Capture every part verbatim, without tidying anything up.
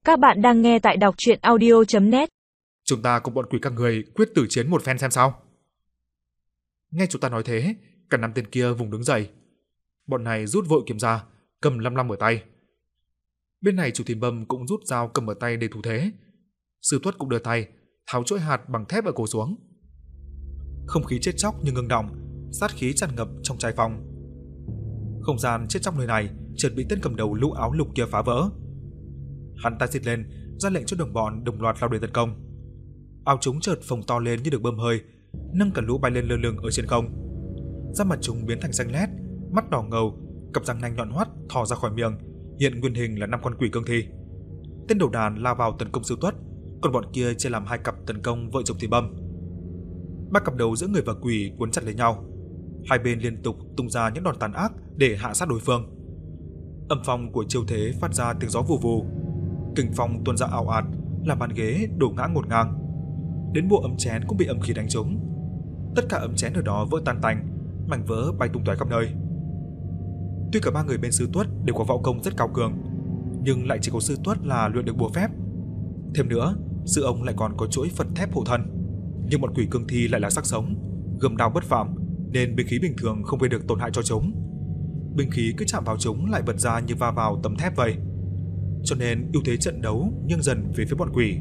Các bạn đang nghe tại đọc truyện audio chấm net. Chúng ta cùng bọn quỷ các người quyết tử chiến một phen xem sao. Nghe chúng ta nói thế, cả năm tên kia vùng đứng dậy. Bọn này rút vội kiếm ra, cầm lăm lăm ở tay. Bên này chủ Thìn Bâm cũng rút dao cầm ở tay để thủ thế. Sư Tuất cũng đưa tay, tháo chuỗi hạt bằng thép ở cổ xuống. Không khí chết chóc như ngưng đọng, sát khí tràn ngập trong trai phòng. Không gian chết chóc nơi này chợt bị tên cầm đầu lũ áo lục kia phá vỡ. Hắn ta xịt lên, ra lệnh cho đồng bọn đồng loạt lao đến tấn công. Áo chúng chợt phồng to lên như được bơm hơi, nâng cả lũ bay lên lơ lửng ở trên không. Da mặt chúng biến thành xanh lét, mắt đỏ ngầu, cặp răng nanh nhọn hoắt thò ra khỏi miệng, hiện nguyên hình là năm con quỷ cương thi. Tên đầu đàn lao vào tấn công Sư Tuất, còn bọn kia chia làm hai cặp tấn công vợ chồng Thìn Bâm. Ba cặp đầu giữa người và quỷ cuốn chặt lấy nhau, hai bên liên tục tung ra những đòn tàn ác để hạ sát đối phương. Âm phong của chiêu thế phát ra tiếng gió vù vù, kình phong tuôn ra ảo ạt, làm bàn ghế đổ ngã ngổn ngang. Đến bộ ấm chén cũng bị âm khí đánh trúng. Tất cả ấm chén ở đó vỡ tan tành, mảnh vỡ bay tung tóe khắp nơi. Tuy cả ba người bên Sư Tuất đều có võ công rất cao cường, nhưng lại chỉ có Sư Tuất là luyện được bùa phép. Thêm nữa, sư ông lại còn có chuỗi Phật thép hộ thân. Nhưng bọn quỷ cương thi lại là xác sống, gươm đao bất phạm, nên binh khí bình thường không gây được tổn hại cho chúng. Binh khí cứ chạm vào chúng lại bật ra như va vào tấm thép vậy. Cho nên ưu thế trận đấu nghiêng dần về phía bọn quỷ.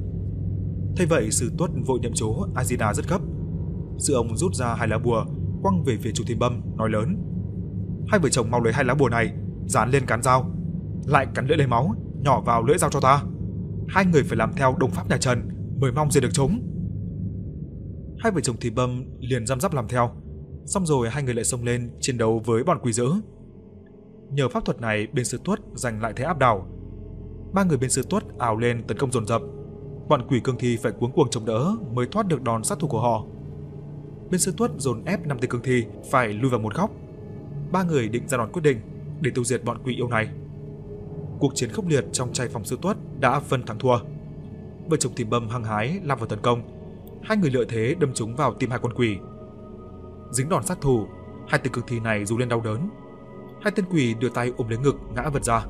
Thế vậy Sư Tuất vội niệm chú A Di Đà rất gấp. Sư ông rút ra hai lá bùa, quăng về phía chủ Thìn Bâm, nói lớn: hai vợ chồng mau lấy hai lá bùa này, dán lên cán dao, lại cắn lưỡi lấy máu, nhỏ vào lưỡi dao cho ta. Hai người phải làm theo đồng pháp nhà Trần, mới mong diệt được chúng. Hai vợ chồng Thìn Bâm liền răm rắp làm theo. Xong rồi hai người lại xông lên chiến đấu với bọn quỷ dữ. Nhờ pháp thuật này, bên Sư Tuất giành lại thế áp đảo. Ba người bên Sư Tuất ào lên tấn công dồn dập. Bọn quỷ cương thi phải cuống cuồng chống đỡ mới thoát được đòn sát thủ của họ. Bên Sư Tuất dồn ép năm tên cương thi phải lui vào một góc. Ba người định ra đòn quyết định để tiêu diệt bọn quỷ yêu này. Cuộc chiến khốc liệt trong trai phòng Sư Tuất đã phân thắng thua. Vợ chồng Thìn Bâm hăng hái lao vào tấn công. Hai người lợi thế đâm trúng vào tim hai con quỷ. Dính đòn sát thủ, hai tên cương thi này rú lên đau đớn. Hai tên quỷ đưa tay ôm lấy ngực ngã vật ra.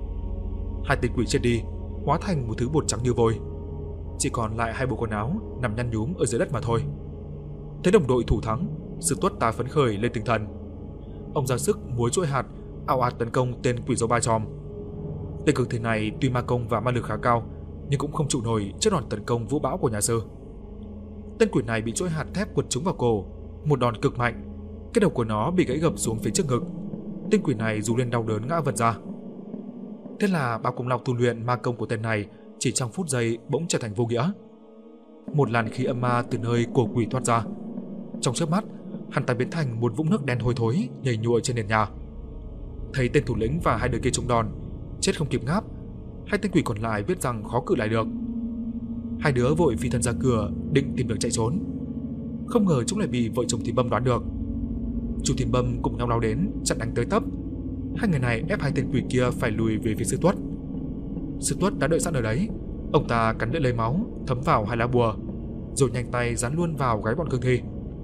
Hai tên quỷ chết đi, hóa thành một thứ bột trắng như vôi. Chỉ còn lại hai bộ quần áo nằm nhăn nhúm ở dưới đất mà thôi. Thấy đồng đội thủ thắng, Sư Tuất ta phấn khởi lên tinh thần. Ông ra sức múa chuỗi hạt, ào ạt tấn công tên quỷ dấu ba chòm. Tên cương thi này tuy ma công và ma lực khá cao, nhưng cũng không trụ nổi trước đòn tấn công vũ bão của nhà sư. Tên quỷ này bị chuỗi hạt thép quật trúng vào cổ, một đòn cực mạnh, cái đầu của nó bị gãy gập xuống phía trước ngực. Tên quỷ này rú lên đau đớn ngã vật ra. Thế là bao công lao tu luyện ma công của tên này chỉ trong phút giây bỗng trở thành vô nghĩa. Một làn khí âm ma từ nơi cổ quỷ thoát ra. Trong chớp mắt, hắn ta biến thành một vũng nước đen hôi thối nhầy nhụa trên nền nhà. Thấy tên thủ lĩnh và hai đứa kia trúng đòn, chết không kịp ngáp, hai tên quỷ còn lại biết rằng khó cự lại được. Hai đứa vội phi thân ra cửa định tìm đường chạy trốn. Không ngờ chúng lại bị vợ chồng Thìn Bâm đoán được. Chủ Thìn Bâm cùng nhau lao đến chặn đánh tới tấp. Hai người này ép hai tên quỷ kia phải lùi về phía Sư Tuất. Sư Tuất đã đợi sẵn ở đấy. Ông ta cắn lưỡi lấy máu thấm vào hai lá bùa, rồi nhanh tay dán luôn vào gáy bọn cương thi.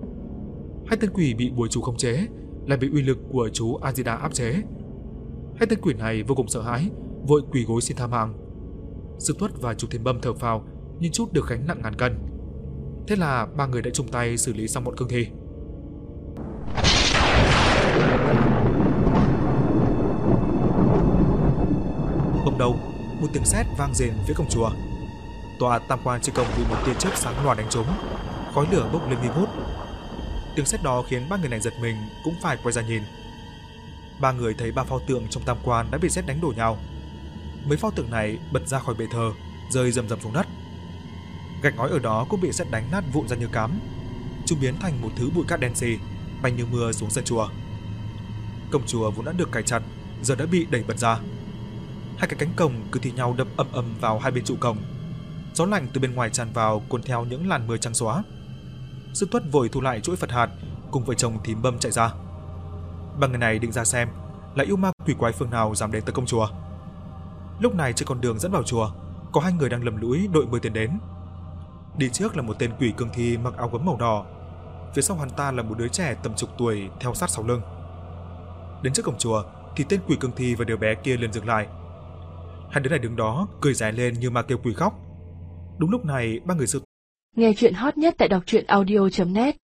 Hai tên quỷ bị bùa chú khống chế, lại bị uy lực của chú A Di Đà áp chế. Hai tên quỷ này vô cùng sợ hãi, vội quỳ gối xin tha mạng. Sư Tuất và chủ Thìn Bâm thở phào nhưng chút được gánh nặng ngàn cân. Thế là ba người đã chung tay xử lý xong bọn cương thi. Bỗng đầu, một tiếng sét vang rền phía cổng chùa. Tòa tam quan trên cổng bị một tia chớp sáng loà đánh trúng, khói lửa bốc lên nghi ngút. Tiếng sét đó khiến ba người này giật mình cũng phải quay ra nhìn. Ba người thấy ba pho tượng trong tam quan đã bị sét đánh đổ nhào. Mấy pho tượng này bật ra khỏi bệ thờ, rơi rầm rầm xuống đất. Gạch ngói ở đó cũng bị sét đánh nát vụn ra như cám. Chúng biến thành một thứ bụi cát đen xì, bay như mưa xuống sân chùa. Cổng chùa vốn đã được cài chặt, giờ đã bị đẩy bật ra. Hai cái cánh cổng cứ thi nhau đập ầm ầm vào hai bên trụ cổng. Gió lạnh từ bên ngoài tràn vào cuốn theo những làn mưa trắng xóa. Sư Tuất vội thu lại chuỗi Phật hạt, cùng vợ chồng Thìn Bâm chạy ra. Ba người này định ra xem là yêu ma quỷ quái phương nào dám đến tấn công chùa. Lúc này trên con đường dẫn vào chùa, có hai người đang lầm lũi đội mưa tiến đến. Đi trước là một tên quỷ cương thi mặc áo gấm màu đỏ, phía sau hắn ta là một đứa trẻ tầm chục tuổi theo sát sau lưng. Đến trước cổng chùa thì tên quỷ cương thi và đứa bé kia liền dừng lại. Hai đứa này đứng đó cười dài lên như ma kêu quỷ khóc. Đúng lúc này ba người sư Nghe chuyện hot nhất tại đọc truyện audio chấm net